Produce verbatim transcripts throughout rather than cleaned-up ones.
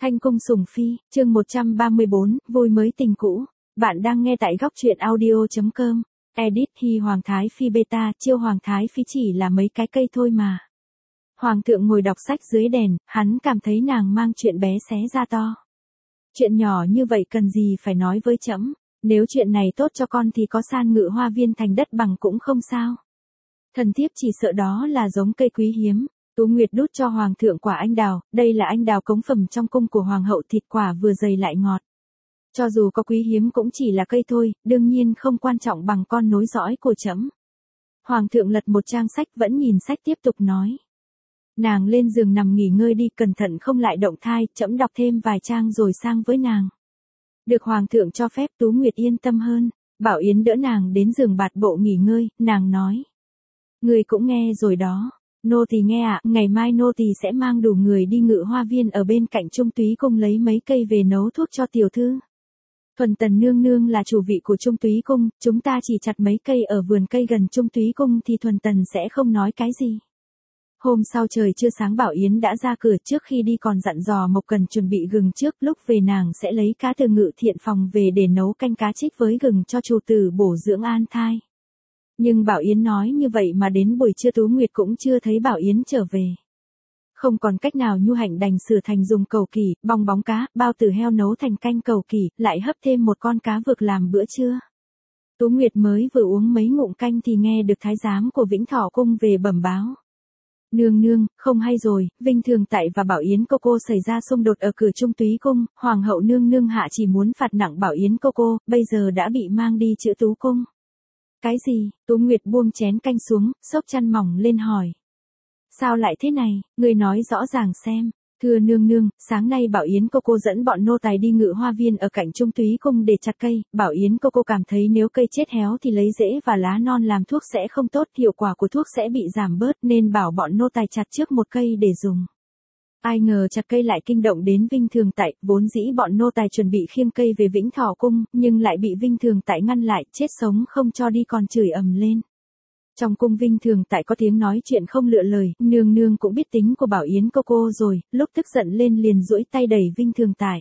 Thanh cung sủng phi, chương một trăm ba mươi bốn, vui mới tình cũ. Bạn đang nghe tại góc truyện audio chấm com. Edit Hi Hoàng Thái Phi beta, chiêu Hoàng Thái Phi chỉ là mấy cái cây thôi mà. Hoàng thượng ngồi đọc sách dưới đèn, hắn cảm thấy nàng mang chuyện bé xé ra to. Chuyện nhỏ như vậy cần gì phải nói với trẫm, nếu chuyện này tốt cho con thì có san ngự hoa viên thành đất bằng cũng không sao. Thần thiếp chỉ sợ đó là giống cây quý hiếm. Tú Nguyệt đút cho hoàng thượng quả anh đào, đây là anh đào cống phẩm trong cung của hoàng hậu, thịt quả vừa dày lại ngọt. Cho dù có quý hiếm cũng chỉ là cây thôi, đương nhiên không quan trọng bằng con nối dõi của trẫm. Hoàng thượng lật một trang sách vẫn nhìn sách tiếp tục nói. Nàng lên giường nằm nghỉ ngơi đi, cẩn thận không lại động thai, trẫm đọc thêm vài trang rồi sang với nàng. Được hoàng thượng cho phép, Tú Nguyệt yên tâm hơn. Bảo Yến đỡ nàng đến giường bạt bộ nghỉ ngơi, nàng nói. Người cũng nghe rồi đó. Nô tỳ nghe ạ, à, ngày mai nô tỳ sẽ mang đủ người đi ngự hoa viên ở bên cạnh Trung Túy cung lấy mấy cây về nấu thuốc cho tiểu thư. Thuần Tần nương nương là chủ vị của Trung Túy cung, chúng ta chỉ chặt mấy cây ở vườn cây gần Trung Túy cung thì Thuần Tần sẽ không nói cái gì. Hôm sau trời chưa sáng Bảo Yến đã ra cửa, trước khi đi còn dặn dò Mộc Cần chuẩn bị gừng trước, lúc về nàng sẽ lấy cá từ ngự thiện phòng về để nấu canh cá trích với gừng cho chủ tử bổ dưỡng an thai. Nhưng Bảo Yến nói như vậy mà đến buổi trưa Tú Nguyệt cũng chưa thấy Bảo Yến trở về. Không còn cách nào, Nhu Hạnh đành sửa thành dùng cầu kỳ, bong bóng cá, bao tử heo nấu thành canh cầu kỳ, lại hấp thêm một con cá vực làm bữa trưa. Tú Nguyệt mới vừa uống mấy ngụm canh thì nghe được thái giám của Vĩnh Thọ cung về bẩm báo. Nương nương, không hay rồi, Vinh Thường Tại và Bảo Yến cô cô xảy ra xung đột ở cửa Trung Túy cung, Hoàng hậu nương nương hạ chỉ muốn phạt nặng Bảo Yến cô cô, bây giờ đã bị mang đi Chữ Tú cung. Cái gì? Tú Nguyệt buông chén canh xuống, xốc chăn mỏng lên hỏi. Sao lại thế này, người nói rõ ràng xem. Thưa nương nương, sáng nay Bảo Yến cô cô dẫn bọn nô tài đi ngự hoa viên ở cạnh Trung Túy cung để chặt cây, Bảo Yến cô cô cảm thấy nếu cây chết héo thì lấy rễ và lá non làm thuốc sẽ không tốt, hiệu quả của thuốc sẽ bị giảm bớt nên bảo bọn nô tài chặt trước một cây để dùng. Ai ngờ chặt cây lại kinh động đến Vinh Thường Tại, vốn dĩ bọn nô tài chuẩn bị khiêng cây về Vĩnh Thọ cung, nhưng lại bị Vinh Thường Tại ngăn lại, chết sống không cho đi còn chửi ầm lên. Trong cung Vinh Thường Tại có tiếng nói chuyện không lựa lời, nương nương cũng biết tính của Bảo Yến cô cô rồi, lúc tức giận lên liền duỗi tay đẩy Vinh Thường Tại.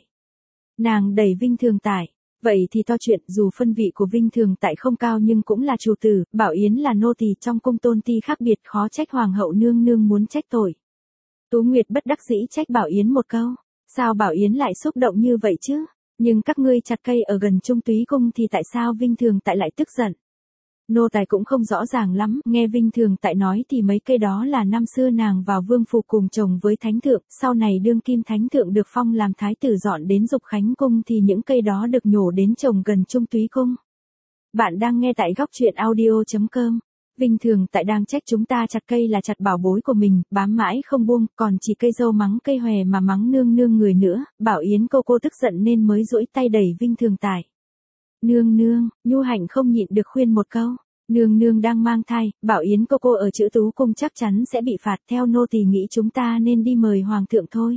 Nàng đẩy Vinh Thường Tại, vậy thì to chuyện, dù phân vị của Vinh Thường Tại không cao nhưng cũng là chủ tử, Bảo Yến là nô tỳ trong cung tôn ti khác biệt, khó trách hoàng hậu nương nương muốn trách tội. Tú Nguyệt bất đắc dĩ trách Bảo Yến một câu, sao Bảo Yến lại xúc động như vậy chứ, nhưng các ngươi chặt cây ở gần Trung Túy cung thì tại sao Vinh Thường Tại lại tức giận? Nô tài cũng không rõ ràng lắm, nghe Vinh Thường Tại nói thì mấy cây đó là năm xưa nàng vào vương phủ cùng chồng với thánh thượng, sau này đương kim thánh thượng được phong làm thái tử dọn đến Dục Khánh cung thì những cây đó được nhổ đến trồng gần Trung Túy cung. Bạn đang nghe tại góc truyện audio chấm com. Vinh Thường Tại đang trách chúng ta chặt cây là chặt bảo bối của mình, bám mãi không buông, còn chỉ cây dâu mắng cây hòe mà mắng nương nương người nữa, Bảo Yến cô cô tức giận nên mới duỗi tay đẩy Vinh Thường Tại. Nương nương, Nhu Hạnh không nhịn được khuyên một câu, nương nương đang mang thai, Bảo Yến cô cô ở Chữ Tú cung chắc chắn sẽ bị phạt, theo nô tỳ nghĩ chúng ta nên đi mời hoàng thượng thôi.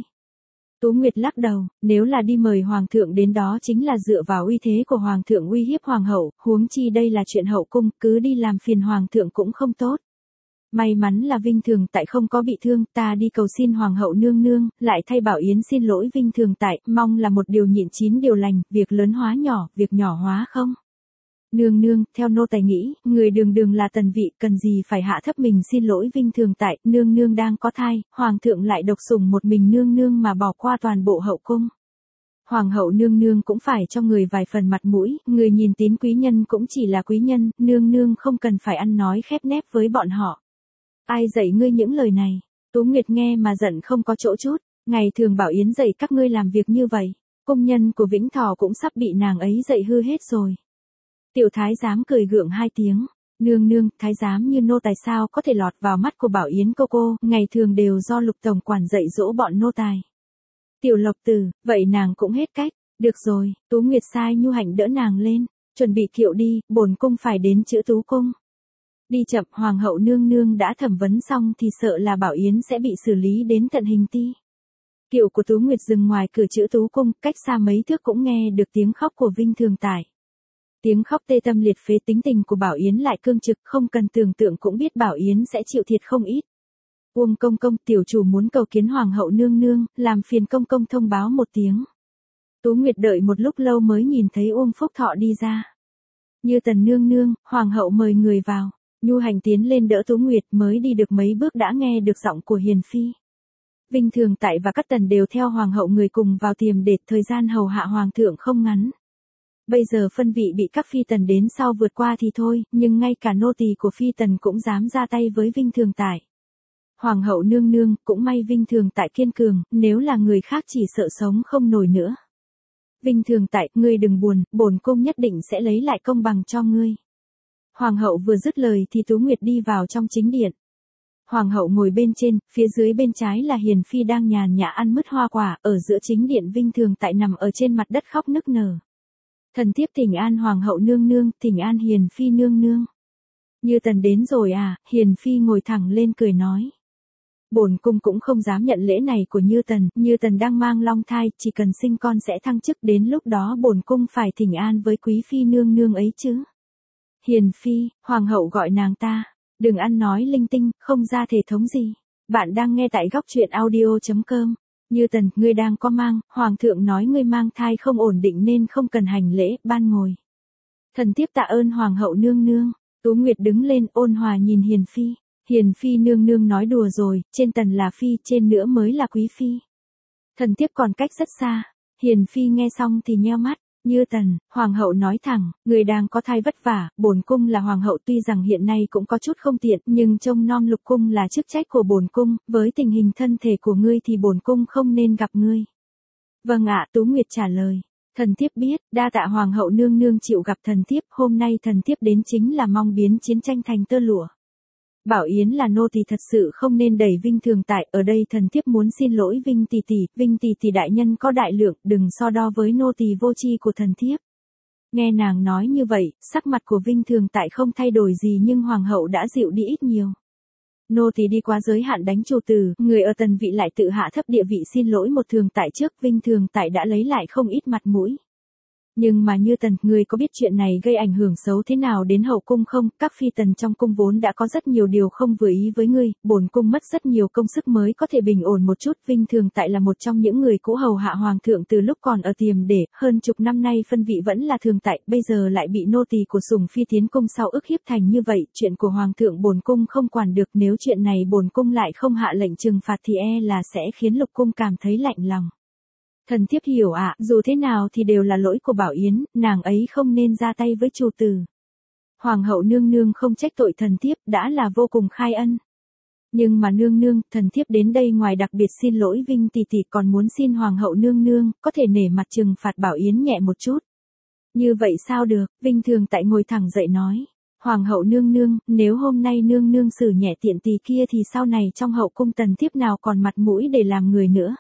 Tú Nguyệt lắc đầu, nếu là đi mời hoàng thượng đến đó chính là dựa vào uy thế của hoàng thượng uy hiếp hoàng hậu, huống chi đây là chuyện hậu cung, cứ đi làm phiền hoàng thượng cũng không tốt. May mắn là Vinh Thường Tại không có bị thương, ta đi cầu xin hoàng hậu nương nương, lại thay Bảo Yến xin lỗi Vinh Thường Tại, mong là một điều nhịn chín điều lành, việc lớn hóa nhỏ, việc nhỏ hóa không. Nương nương, theo nô tài nghĩ, người đường đường là tần vị, cần gì phải hạ thấp mình xin lỗi Vinh Thường Tại, nương nương đang có thai, hoàng thượng lại độc sủng một mình nương nương mà bỏ qua toàn bộ hậu cung. Hoàng hậu nương nương cũng phải cho người vài phần mặt mũi, người nhìn tín quý nhân cũng chỉ là quý nhân, nương nương không cần phải ăn nói khép nép với bọn họ. Ai dạy ngươi những lời này? Tú Nguyệt nghe mà giận không có chỗ chút, ngày thường Bảo Yến dạy các ngươi làm việc như vậy, công nhân của Vĩnh Thọ cũng sắp bị nàng ấy dạy hư hết rồi. Tiểu thái giám cười gượng hai tiếng, nương nương, thái giám như nô tài sao có thể lọt vào mắt của Bảo Yến cô cô, ngày thường đều do Lục tổng quản dạy dỗ bọn nô tài. Tiểu Lộc Tử, vậy nàng cũng hết cách, được rồi, Tú Nguyệt sai Nhu Hạnh đỡ nàng lên, chuẩn bị kiệu đi, bổn cung phải đến Chữ Tú cung. Đi chậm, hoàng hậu nương nương đã thẩm vấn xong thì sợ là Bảo Yến sẽ bị xử lý đến tận hình ti. Kiệu của Tú Nguyệt dừng ngoài cửa Chữ Tú cung, cách xa mấy thước cũng nghe được tiếng khóc của Vinh Thường Tại. Tiếng khóc tê tâm liệt phế, tính tình của Bảo Yến lại cương trực, không cần tưởng tượng cũng biết Bảo Yến sẽ chịu thiệt không ít. Uông công công, tiểu chủ muốn cầu kiến hoàng hậu nương nương, làm phiền công công thông báo một tiếng. Tú Nguyệt đợi một lúc lâu mới nhìn thấy Uông Phúc Thọ đi ra. Như Tần nương nương, hoàng hậu mời người vào. Nhu Hành tiến lên đỡ Tú Nguyệt, mới đi được mấy bước đã nghe được giọng của Hiền Phi. Vinh Thường Tại và các tần đều theo hoàng hậu người cùng vào tiềm để thời gian hầu hạ hoàng thượng không ngắn. Bây giờ phân vị bị các phi tần đến sau vượt qua thì thôi, nhưng ngay cả nô tỳ của phi tần cũng dám ra tay với Vinh Thường Tại. Hoàng hậu nương nương, cũng may Vinh Thường Tại kiên cường, nếu là người khác chỉ sợ sống không nổi nữa. Vinh Thường Tại, ngươi đừng buồn, bổn cung nhất định sẽ lấy lại công bằng cho ngươi. Hoàng hậu vừa dứt lời thì Tú Nguyệt đi vào trong chính điện. Hoàng hậu ngồi bên trên, phía dưới bên trái là Hiền Phi đang nhàn nhã ăn mứt hoa quả, ở giữa chính điện Vinh Thường Tại nằm ở trên mặt đất khóc nức nở. Thần thiếp thỉnh an hoàng hậu nương nương, thỉnh an Hiền Phi nương nương. Như Tần đến rồi à? Hiền Phi ngồi thẳng lên cười nói. Bổn cung cũng không dám nhận lễ này của Như Tần, Như Tần đang mang long thai, chỉ cần sinh con sẽ thăng chức, đến lúc đó bổn cung phải thỉnh an với quý phi nương nương ấy chứ. Hiền Phi, hoàng hậu gọi nàng ta, đừng ăn nói linh tinh, không ra thể thống gì. Bạn đang nghe tại góc truyện audio chấm com. Như Tần, ngươi đang có mang, hoàng thượng nói ngươi mang thai không ổn định nên không cần hành lễ, ban ngồi. Thần thiếp tạ ơn hoàng hậu nương nương. Tú Nguyệt đứng lên ôn hòa nhìn Hiền Phi. Hiền Phi nương nương nói đùa rồi, trên Tần là phi, trên nữa mới là quý phi. Thần thiếp còn cách rất xa. Hiền Phi nghe xong thì nheo mắt. Như Tần, hoàng hậu nói thẳng, người đang có thai vất vả, bổn cung là hoàng hậu tuy rằng hiện nay cũng có chút không tiện, nhưng trông nom lục cung là chức trách của bổn cung, với tình hình thân thể của ngươi thì bổn cung không nên gặp ngươi. Vâng ạ, Tú Nguyệt trả lời. Thần thiếp biết, đa tạ hoàng hậu nương nương chịu gặp thần thiếp, hôm nay thần thiếp đến chính là mong biến chiến tranh thành tơ lụa. Bảo Yến là nô tỳ thật sự không nên đẩy Vinh Thường Tại, ở đây thần thiếp muốn xin lỗi Vinh tỷ tỷ, Vinh tỷ tỷ đại nhân có đại lượng, đừng so đo với nô tỳ vô tri của thần thiếp. Nghe nàng nói như vậy, sắc mặt của Vinh Thường Tại không thay đổi gì nhưng hoàng hậu đã dịu đi ít nhiều. Nô tỳ đi quá giới hạn đánh chủ tử, người ở Tần vị lại tự hạ thấp địa vị xin lỗi một Thường Tại trước, Vinh Thường Tại đã lấy lại không ít mặt mũi. Nhưng mà Như Tần, người có biết chuyện này gây ảnh hưởng xấu thế nào đến hậu cung không? Các phi tần trong cung vốn đã có rất nhiều điều không vừa ý với ngươi, bổn cung mất rất nhiều công sức mới có thể bình ổn một chút. Vinh Thường Tại là một trong những người cũ hầu hạ hoàng thượng từ lúc còn ở tiềm để, hơn chục năm nay phân vị vẫn là Thường Tại, bây giờ lại bị nô tỳ của Sủng Phi tiến cung sau ức hiếp thành như vậy, chuyện của hoàng thượng bổn cung không quản được, nếu chuyện này bổn cung lại không hạ lệnh trừng phạt thì e là sẽ khiến lục cung cảm thấy lạnh lòng. Thần thiếp hiểu ạ, dù thế nào thì đều là lỗi của Bảo Yến, nàng ấy không nên ra tay với chủ tử. Hoàng hậu nương nương không trách tội thần thiếp, đã là vô cùng khai ân. Nhưng mà nương nương, thần thiếp đến đây ngoài đặc biệt xin lỗi Vinh tỷ tỷ còn muốn xin hoàng hậu nương nương, có thể nể mặt trừng phạt Bảo Yến nhẹ một chút. Như vậy sao được? Vinh Thường Tại ngồi thẳng dậy nói. Hoàng hậu nương nương, nếu hôm nay nương nương xử nhẹ tiện tỳ kia thì sau này trong hậu cung tần thiếp nào còn mặt mũi để làm người nữa.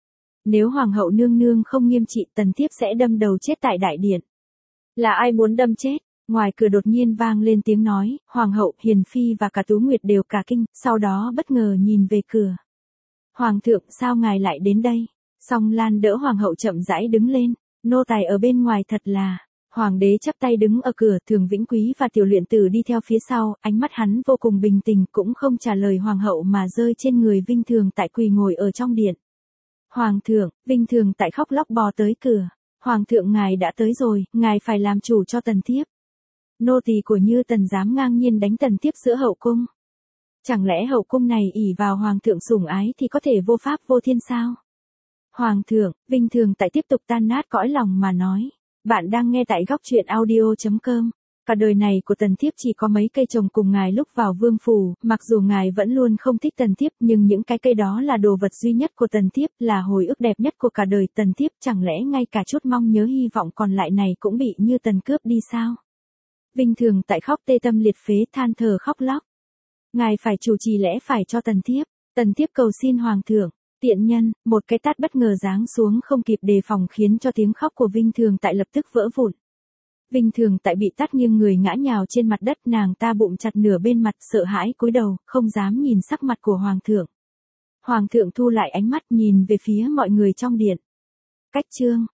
Nếu hoàng hậu nương nương không nghiêm trị, tần thiếp sẽ đâm đầu chết tại đại điện. Là ai muốn đâm chết? Ngoài cửa đột nhiên vang lên tiếng nói, hoàng hậu, Hiền Phi và cả Tú Nguyệt đều cả kinh, sau đó bất ngờ nhìn về cửa. Hoàng thượng, sao ngài lại đến đây? Song Lan đỡ hoàng hậu chậm rãi đứng lên, nô tài ở bên ngoài thật là. Hoàng đế chắp tay đứng ở cửa, Thường Vĩnh Quý và Tiểu Luyện Tử đi theo phía sau, ánh mắt hắn vô cùng bình tĩnh, cũng không trả lời hoàng hậu mà rơi trên người Vinh Thường Tại quỳ ngồi ở trong điện. Hoàng thượng, Vinh Thường Tại khóc lóc bò tới cửa. Hoàng thượng ngài đã tới rồi, ngài phải làm chủ cho tần thiếp. Nô tỳ của Như Tần dám ngang nhiên đánh tần thiếp giữa hậu cung. Chẳng lẽ hậu cung này ỷ vào hoàng thượng sủng ái thì có thể vô pháp vô thiên sao? Hoàng thượng, Vinh Thường Tại tiếp tục tan nát cõi lòng mà nói. Bạn đang nghe tại góc truyện audio chấm com. Cả đời này của tần thiếp chỉ có mấy cây trồng cùng ngài lúc vào vương phủ, mặc dù ngài vẫn luôn không thích tần thiếp nhưng những cái cây đó là đồ vật duy nhất của tần thiếp, là hồi ức đẹp nhất của cả đời tần thiếp, chẳng lẽ ngay cả chút mong nhớ hy vọng còn lại này cũng bị Như Tần cướp đi sao? Vinh Thường Tại khóc tê tâm liệt phế than thở khóc lóc. Ngài phải chủ trì lẽ phải cho tần thiếp, tần thiếp cầu xin hoàng thượng. Tiện nhân, một cái tát bất ngờ giáng xuống không kịp đề phòng khiến cho tiếng khóc của Vinh Thường Tại lập tức vỡ vụn. Vinh Thường Tại bị tát nghiêng người ngã nhào trên mặt đất, nàng ta bụng chặt nửa bên mặt, sợ hãi cúi đầu, không dám nhìn sắc mặt của hoàng thượng. Hoàng thượng thu lại ánh mắt nhìn về phía mọi người trong điện. Cách chương